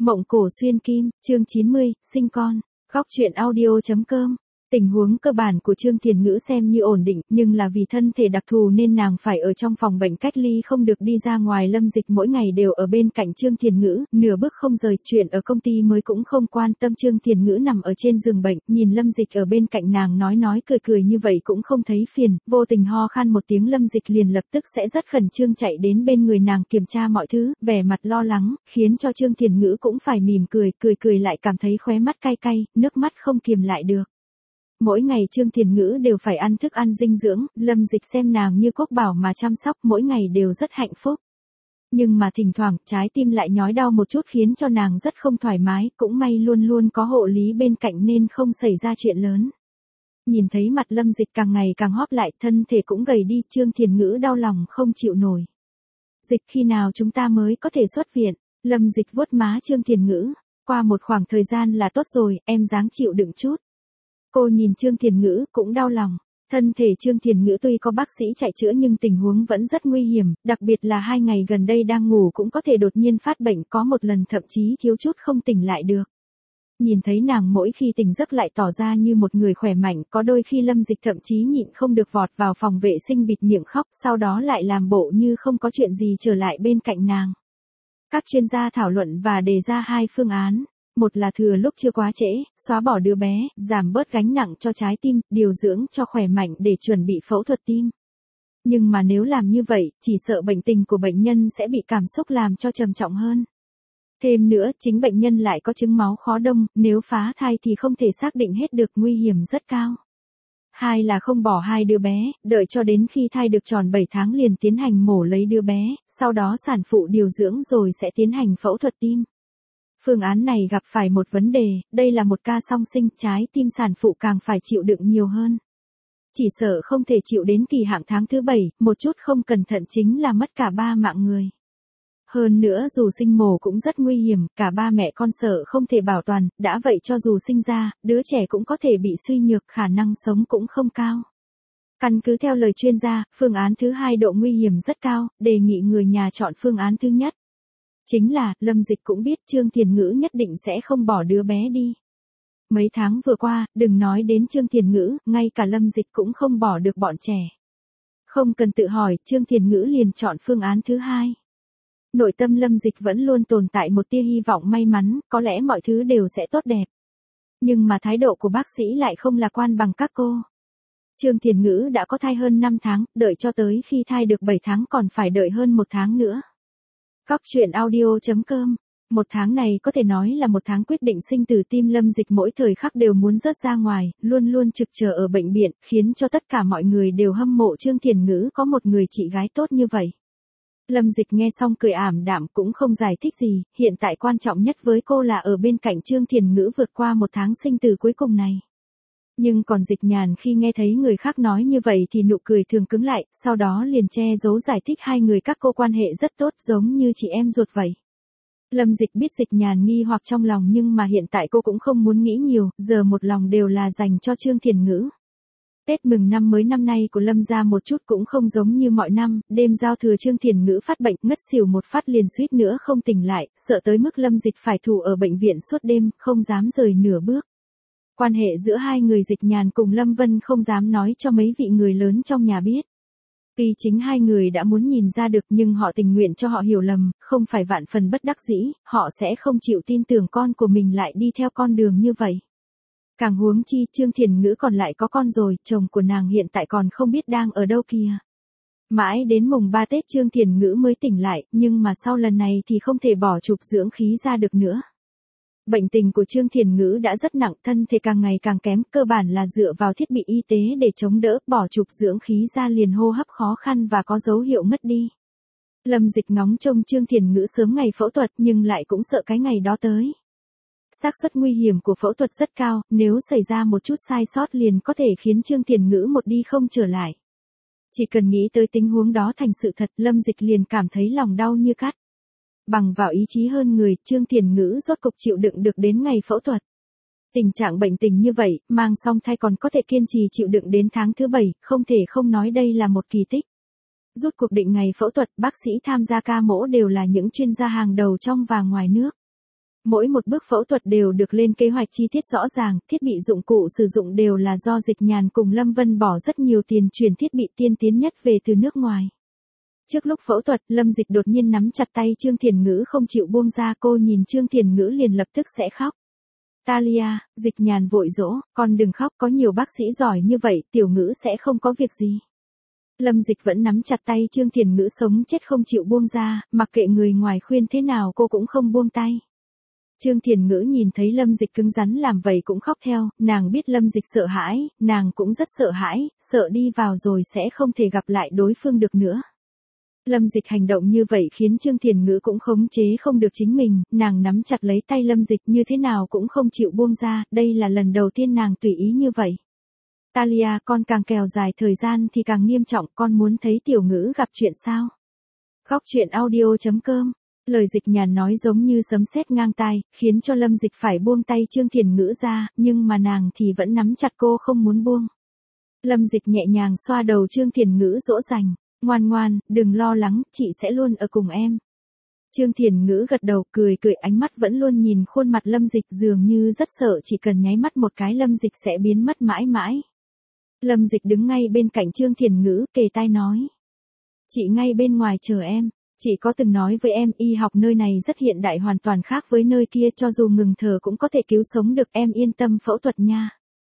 Mộng cổ xuyên kim, chương 90, sinh con. Góc truyện audio.com. Tình huống cơ bản của Trương Thiền Ngữ xem như ổn định, nhưng là vì thân thể đặc thù nên nàng phải ở trong phòng bệnh cách ly không được đi ra ngoài. Lâm Dịch mỗi ngày đều ở bên cạnh Trương Thiền Ngữ, nửa bước không rời, chuyện ở công ty mới cũng không quan tâm. Trương Thiền Ngữ nằm ở trên giường bệnh, nhìn Lâm Dịch ở bên cạnh nàng nói cười như vậy cũng không thấy phiền, vô tình ho khan một tiếng Lâm Dịch liền lập tức sẽ rất khẩn trương chạy đến bên người nàng kiểm tra mọi thứ, vẻ mặt lo lắng, khiến cho Trương Thiền Ngữ cũng phải mỉm cười lại cảm thấy khóe mắt cay cay, nước mắt không kiềm lại được. Mỗi ngày Trương Thiền Ngữ đều phải ăn thức ăn dinh dưỡng, Lâm Dịch xem nàng như quốc bảo mà chăm sóc, mỗi ngày đều rất hạnh phúc. Nhưng mà thỉnh thoảng, trái tim lại nhói đau một chút khiến cho nàng rất không thoải mái, cũng may luôn luôn có hộ lý bên cạnh nên không xảy ra chuyện lớn. Nhìn thấy mặt Lâm Dịch càng ngày càng hóp lại, thân thể cũng gầy đi, Trương Thiền Ngữ đau lòng không chịu nổi. Dịch, khi nào chúng ta mới có thể xuất viện? Lâm Dịch vuốt má Trương Thiền Ngữ, qua một khoảng thời gian là tốt rồi, em ráng chịu đựng chút. Cô nhìn Trương Thiền Ngữ cũng đau lòng. Thân thể Trương Thiền Ngữ tuy có bác sĩ chạy chữa nhưng tình huống vẫn rất nguy hiểm, đặc biệt là 2 ngày gần đây đang ngủ cũng có thể đột nhiên phát bệnh, có một lần thậm chí thiếu chút không tỉnh lại được. Nhìn thấy nàng mỗi khi tỉnh giấc lại tỏ ra như một người khỏe mạnh, có đôi khi Lâm Dịch thậm chí nhịn không được vọt vào phòng vệ sinh bịt miệng khóc, sau đó lại làm bộ như không có chuyện gì trở lại bên cạnh nàng. Các chuyên gia thảo luận và đề ra 2 phương án. Một là thừa lúc chưa quá trễ, xóa bỏ đứa bé, giảm bớt gánh nặng cho trái tim, điều dưỡng cho khỏe mạnh để chuẩn bị phẫu thuật tim. Nhưng mà nếu làm như vậy, chỉ sợ bệnh tình của bệnh nhân sẽ bị cảm xúc làm cho trầm trọng hơn. Thêm nữa, chính bệnh nhân lại có chứng máu khó đông, nếu phá thai thì không thể xác định hết được, nguy hiểm rất cao. 2 là không bỏ 2 đứa bé, đợi cho đến khi thai được tròn 7 tháng liền tiến hành mổ lấy đứa bé, sau đó sản phụ điều dưỡng rồi sẽ tiến hành phẫu thuật tim. Phương án này gặp phải một vấn đề, đây là một ca song sinh, trái tim sản phụ càng phải chịu đựng nhiều hơn. Chỉ sợ không thể chịu đến kỳ hạn tháng thứ 7, một chút không cẩn thận chính là mất cả 3 mạng người. Hơn nữa dù sinh mổ cũng rất nguy hiểm, cả ba mẹ con sợ không thể bảo toàn, đã vậy cho dù sinh ra, đứa trẻ cũng có thể bị suy nhược, khả năng sống cũng không cao. Căn cứ theo lời chuyên gia, phương án thứ 2 độ nguy hiểm rất cao, đề nghị người nhà chọn phương án thứ nhất. Chính là, Lâm Dịch cũng biết Trương Thiền Ngữ nhất định sẽ không bỏ đứa bé đi. Mấy tháng vừa qua, đừng nói đến Trương Thiền Ngữ, ngay cả Lâm Dịch cũng không bỏ được bọn trẻ. Không cần tự hỏi, Trương Thiền Ngữ liền chọn phương án thứ 2. Nội tâm Lâm Dịch vẫn luôn tồn tại một tia hy vọng may mắn, có lẽ mọi thứ đều sẽ tốt đẹp. Nhưng mà thái độ của bác sĩ lại không lạc quan bằng các cô. Trương Thiền Ngữ đã có thai hơn 5 tháng, đợi cho tới khi thai được 7 tháng còn phải đợi hơn 1 tháng nữa. Góc truyện audio.com. 1 tháng này có thể nói là 1 tháng quyết định sinh tử, tim Lâm Dịch mỗi thời khắc đều muốn rớt ra ngoài, luôn luôn trực chờ ở bệnh viện, khiến cho tất cả mọi người đều hâm mộ Trương Thiền Ngữ có một người chị gái tốt như vậy. Lâm Dịch nghe xong cười ảm đạm cũng không giải thích gì, hiện tại quan trọng nhất với cô là ở bên cạnh Trương Thiền Ngữ vượt qua 1 tháng sinh tử cuối cùng này. Nhưng còn Dịch Nhàn khi nghe thấy người khác nói như vậy thì nụ cười thường cứng lại, sau đó liền che giấu giải thích 2 người các cô quan hệ rất tốt giống như chị em ruột vậy. Lâm Dịch biết Dịch Nhàn nghi hoặc trong lòng nhưng mà hiện tại cô cũng không muốn nghĩ nhiều, giờ một lòng đều là dành cho Trương Thiền Ngữ. Tết mừng năm mới năm nay của Lâm gia một chút cũng không giống như mọi năm, đêm giao thừa Trương Thiền Ngữ phát bệnh, ngất xỉu một phát liền suýt nữa không tỉnh lại, sợ tới mức Lâm Dịch phải thủ ở bệnh viện suốt đêm, không dám rời nửa bước. Quan hệ giữa 2 người Dịch Nhàn cùng Lâm Vân không dám nói cho mấy vị người lớn trong nhà biết. Tuy chính 2 người đã muốn nhìn ra được nhưng họ tình nguyện cho họ hiểu lầm, không phải vạn phần bất đắc dĩ, họ sẽ không chịu tin tưởng con của mình lại đi theo con đường như vậy. Càng huống chi Trương Thiền Ngữ còn lại có con rồi, chồng của nàng hiện tại còn không biết đang ở đâu kìa. Mãi đến mùng 3 Tết Trương Thiền Ngữ mới tỉnh lại, nhưng mà sau lần này thì không thể bỏ chụp dưỡng khí ra được nữa. Bệnh tình của Trương Thiền Ngữ đã rất nặng, thân thể càng ngày càng kém, cơ bản là dựa vào thiết bị y tế để chống đỡ, bỏ chụp dưỡng khí ra liền hô hấp khó khăn và có dấu hiệu ngất đi. Lâm Dịch ngóng trông Trương Thiền Ngữ sớm ngày phẫu thuật nhưng lại cũng sợ cái ngày đó tới. Xác suất nguy hiểm của phẫu thuật rất cao, nếu xảy ra một chút sai sót liền có thể khiến Trương Thiền Ngữ một đi không trở lại. Chỉ cần nghĩ tới tình huống đó thành sự thật, Lâm Dịch liền cảm thấy lòng đau như cắt. Bằng vào ý chí hơn người, Trương Thiền Ngữ rốt cục chịu đựng được đến ngày phẫu thuật. Tình trạng bệnh tình như vậy, mang song thai còn có thể kiên trì chịu đựng đến tháng thứ 7, không thể không nói đây là một kỳ tích. Rút cuộc định ngày phẫu thuật, bác sĩ tham gia ca mổ đều là những chuyên gia hàng đầu trong và ngoài nước. Mỗi một bước phẫu thuật đều được lên kế hoạch chi tiết rõ ràng, thiết bị dụng cụ sử dụng đều là do Dịch Nhàn cùng Lâm Vân bỏ rất nhiều tiền chuyển thiết bị tiên tiến nhất về từ nước ngoài. Trước lúc phẫu thuật, Lâm Dịch đột nhiên nắm chặt tay Trương Thiền Ngữ không chịu buông ra, cô nhìn Trương Thiền Ngữ liền lập tức sẽ khóc. Talia, Dịch Nhàn vội dỗ, con đừng khóc, có nhiều bác sĩ giỏi như vậy, tiểu Ngữ sẽ không có việc gì. Lâm Dịch vẫn nắm chặt tay Trương Thiền Ngữ sống chết không chịu buông ra, mặc kệ người ngoài khuyên thế nào cô cũng không buông tay. Trương Thiền Ngữ nhìn thấy Lâm Dịch cứng rắn làm vậy cũng khóc theo, nàng biết Lâm Dịch sợ hãi, nàng cũng rất sợ hãi, sợ đi vào rồi sẽ không thể gặp lại đối phương được nữa. Lâm Dịch hành động như vậy khiến Trương Thiền Ngữ cũng khống chế không được chính mình, nàng nắm chặt lấy tay Lâm Dịch như thế nào cũng không chịu buông ra, đây là lần đầu tiên nàng tùy ý như vậy. Talia, con càng kéo dài thời gian thì càng nghiêm trọng, con muốn thấy tiểu Ngữ gặp chuyện sao? Góc truyện audio.com. Lời Dịch Nhàn nói giống như sấm sét ngang tai, khiến cho Lâm Dịch phải buông tay Trương Thiền Ngữ ra, nhưng mà nàng thì vẫn nắm chặt cô không muốn buông. Lâm Dịch nhẹ nhàng xoa đầu Trương Thiền Ngữ dỗ dành, ngoan ngoan, đừng lo lắng, chị sẽ luôn ở cùng em. Trương Thiền Ngữ gật đầu cười cười, ánh mắt vẫn luôn nhìn khuôn mặt Lâm Dịch, dường như rất sợ chỉ cần nháy mắt một cái Lâm Dịch sẽ biến mất mãi mãi. Lâm Dịch đứng ngay bên cạnh Trương Thiền Ngữ, kề tai nói. Chị ngay bên ngoài chờ em. Chị có từng nói với em, y học nơi này rất hiện đại, hoàn toàn khác với nơi kia, cho dù ngừng thở cũng có thể cứu sống được, em yên tâm phẫu thuật nha.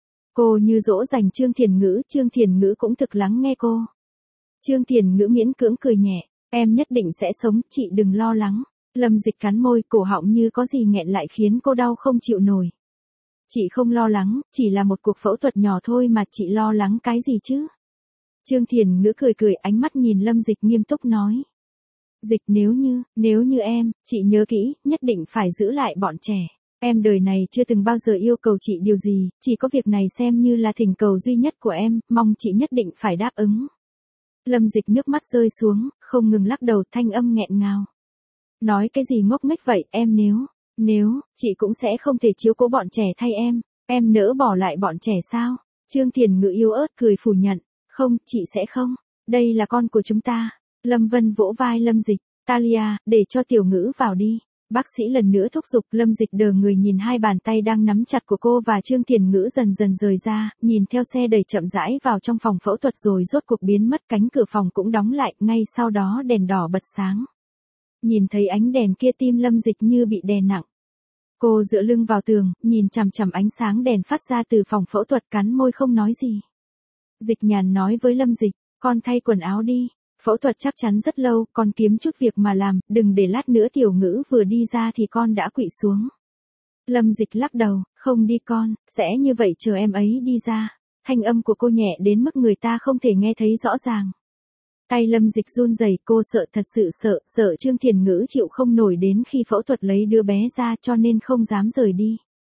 Cô như dỗ dành Trương Thiền Ngữ cũng thực lắng nghe cô. Trương Thiền Ngữ miễn cưỡng cười nhẹ, em nhất định sẽ sống, chị đừng lo lắng. Lâm Dịch cắn môi, cổ họng như có gì nghẹn lại khiến cô đau không chịu nổi. Chị không lo lắng, chỉ là một cuộc phẫu thuật nhỏ thôi mà, chị lo lắng cái gì chứ? Trương Thiền Ngữ cười cười, ánh mắt nhìn Lâm Dịch nghiêm túc nói. Dịch, nếu như em, chị nhớ kỹ, nhất định phải giữ lại bọn trẻ. Em đời này chưa từng bao giờ yêu cầu chị điều gì, chỉ có việc này xem như là thỉnh cầu duy nhất của em, mong chị nhất định phải đáp ứng. Lâm Dịch nước mắt rơi xuống, không ngừng lắc đầu, thanh âm nghẹn ngào. Nói cái gì ngốc nghếch vậy, em nếu, chị cũng sẽ không thể chiếu cố bọn trẻ thay em nỡ bỏ lại bọn trẻ sao? Trương Thiền Ngữ yếu ớt cười phủ nhận, không, chị sẽ không, đây là con của chúng ta. Lâm Vân vỗ vai Lâm Dịch, Talia, để cho tiểu Ngữ vào đi. Bác sĩ lần nữa thúc giục. Lâm Dịch đờ người nhìn hai bàn tay đang nắm chặt của cô và Trương Thiền Ngữ dần dần rời ra, nhìn theo xe đẩy chậm rãi vào trong phòng phẫu thuật rồi rốt cuộc biến mất, cánh cửa phòng cũng đóng lại, ngay sau đó đèn đỏ bật sáng. Nhìn thấy ánh đèn kia tim Lâm Dịch như bị đè nặng. Cô dựa lưng vào tường, nhìn chằm chằm ánh sáng đèn phát ra từ phòng phẫu thuật, cắn môi không nói gì. Dịch Nhàn nói với Lâm Dịch, con thay quần áo đi. Phẫu thuật chắc chắn rất lâu, con kiếm chút việc mà làm, đừng để lát nữa tiểu Ngữ vừa đi ra thì con đã quỵ xuống. Lâm Dịch lắc đầu, không đi con, sẽ như vậy chờ em ấy đi ra. Thanh âm của cô nhẹ đến mức người ta không thể nghe thấy rõ ràng. Tay Lâm Dịch run rẩy, cô sợ, thật sự sợ Trương Thiền Ngữ chịu không nổi đến khi phẫu thuật lấy đứa bé ra, cho nên không dám rời đi.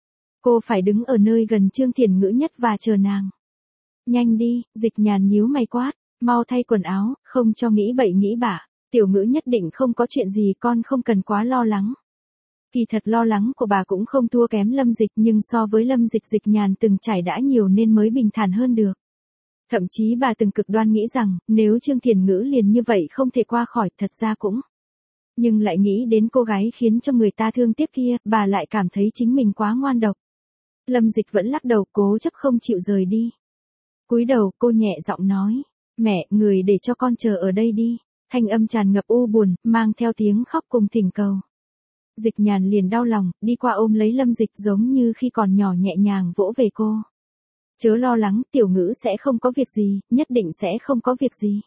Cô phải đứng ở nơi gần Trương Thiền Ngữ nhất và chờ nàng. Nhanh đi, Dịch Nhàn nhíu mày quát. Mau thay quần áo, không cho nghĩ bậy nghĩ bạ, tiểu Ngữ nhất định không có chuyện gì, con không cần quá lo lắng. Kỳ thật lo lắng của bà cũng không thua kém Lâm Dịch, nhưng so với Lâm Dịch, Dịch Nhàn từng trải đã nhiều nên mới bình thản hơn được. Thậm chí bà từng cực đoan nghĩ rằng, nếu Trương Thiền Ngữ liền như vậy không thể qua khỏi, thật ra cũng. Nhưng lại nghĩ đến cô gái khiến cho người ta thương tiếc kia, bà lại cảm thấy chính mình quá ngoan độc. Lâm Dịch vẫn lắc đầu, cố chấp không chịu rời đi. Cúi đầu, cô nhẹ giọng nói. Mẹ, người để cho con chờ ở đây đi. Thanh âm tràn ngập u buồn, mang theo tiếng khóc cùng thỉnh cầu. Dịch Nhàn liền đau lòng, đi qua ôm lấy Lâm Dịch giống như khi còn nhỏ nhẹ nhàng vỗ về cô. Chớ lo lắng, tiểu Ngữ sẽ không có việc gì, nhất định sẽ không có việc gì.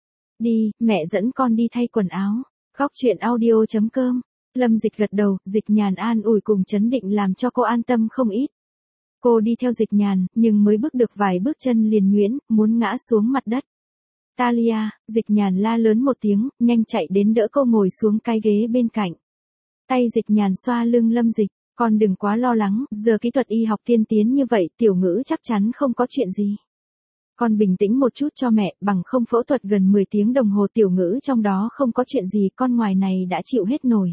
Đi, mẹ dẫn con đi thay quần áo. Góc truyện audio.com. Lâm Dịch gật đầu, Dịch Nhàn an ủi cùng trấn định làm cho cô an tâm không ít. Cô đi theo Dịch Nhàn, nhưng mới bước được vài bước chân liền nhuyễn, muốn ngã xuống mặt đất. Talia, Dịch Nhàn la lớn một tiếng, nhanh chạy đến đỡ cô ngồi xuống cái ghế bên cạnh. Tay Dịch Nhàn xoa lưng Lâm Dịch, con đừng quá lo lắng, giờ kỹ thuật y học tiên tiến như vậy, tiểu Ngữ chắc chắn không có chuyện gì. Con bình tĩnh một chút cho mẹ, bằng không phẫu thuật gần 10 tiếng đồng hồ tiểu Ngữ trong đó không có chuyện gì, con ngoài này đã chịu hết nổi.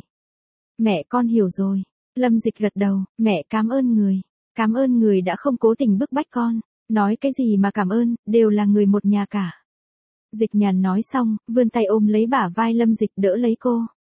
Mẹ con hiểu rồi. Lâm Dịch gật đầu, mẹ cảm ơn người đã không cố tình bức bách con. Nói cái gì mà cảm ơn, đều là người một nhà cả. Dịch Nhàn nói xong, vươn tay ôm lấy bả vai Lâm Dịch đỡ lấy cô.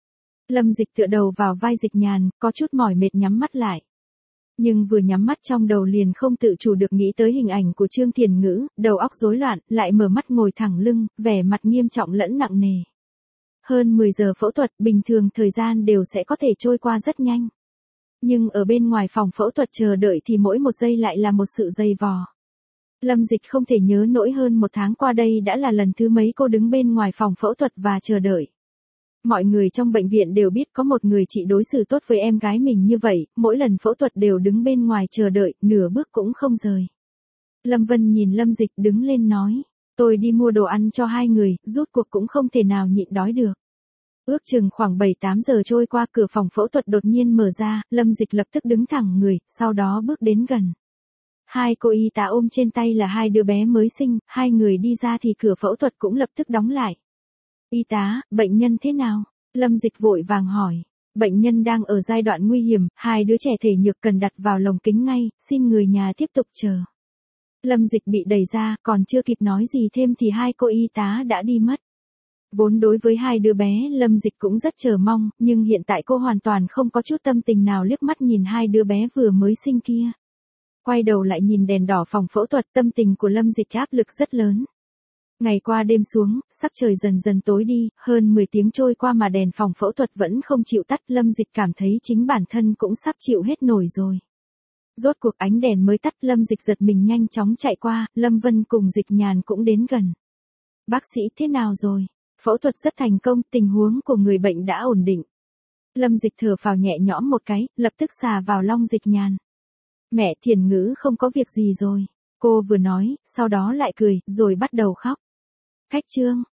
Lâm Dịch tựa đầu vào vai Dịch Nhàn, có chút mỏi mệt nhắm mắt lại. Nhưng vừa nhắm mắt trong đầu liền không tự chủ được nghĩ tới hình ảnh của Trương Thiền Ngữ, đầu óc rối loạn, lại mở mắt ngồi thẳng lưng, vẻ mặt nghiêm trọng lẫn nặng nề. Hơn 10 giờ phẫu thuật, bình thường thời gian đều sẽ có thể trôi qua rất nhanh. Nhưng ở bên ngoài phòng phẫu thuật chờ đợi thì mỗi một giây lại là một sự dày vò. Lâm Dịch không thể nhớ nổi hơn một tháng qua đây đã là lần thứ mấy cô đứng bên ngoài phòng phẫu thuật và chờ đợi. Mọi người trong bệnh viện đều biết có một người chị đối xử tốt với em gái mình như vậy, mỗi lần phẫu thuật đều đứng bên ngoài chờ đợi, nửa bước cũng không rời. Lâm Vân nhìn Lâm Dịch đứng lên nói, tôi đi mua đồ ăn cho hai người, rút cuộc cũng không thể nào nhịn đói được. Ước chừng khoảng 7-8 giờ trôi qua, cửa phòng phẫu thuật đột nhiên mở ra, Lâm Dịch lập tức đứng thẳng người, sau đó bước đến gần. Hai cô y tá ôm trên tay là hai đứa bé mới sinh, hai người đi ra thì cửa phẫu thuật cũng lập tức đóng lại. Y tá, bệnh nhân thế nào? Lâm Dịch vội vàng hỏi. Bệnh nhân đang ở giai đoạn nguy hiểm, hai đứa trẻ thể nhược cần đặt vào lồng kính ngay, xin người nhà tiếp tục chờ. Lâm Dịch bị đẩy ra, còn chưa kịp nói gì thêm thì hai cô y tá đã đi mất. Vốn đối với hai đứa bé Lâm Dịch cũng rất chờ mong, nhưng hiện tại cô hoàn toàn không có chút tâm tình nào liếc mắt nhìn hai đứa bé vừa mới sinh kia. Quay đầu lại nhìn đèn đỏ phòng phẫu thuật, tâm tình của Lâm Dịch áp lực rất lớn. Ngày qua đêm xuống, sắc trời dần dần tối đi, hơn 10 tiếng trôi qua mà đèn phòng phẫu thuật vẫn không chịu tắt, Lâm Dịch cảm thấy chính bản thân cũng sắp chịu hết nổi rồi. Rốt cuộc ánh đèn mới tắt, Lâm Dịch giật mình nhanh chóng chạy qua, Lâm Vân cùng Dịch Nhàn cũng đến gần. Bác sĩ thế nào rồi? Phẫu thuật rất thành công, tình huống của người bệnh đã ổn định. Lâm Dịch thở phào nhẹ nhõm một cái, lập tức xà vào long Dịch Nhàn. Mẹ Thiền Ngữ không có việc gì rồi. Cô vừa nói, sau đó lại cười, rồi bắt đầu khóc. Khách Trương,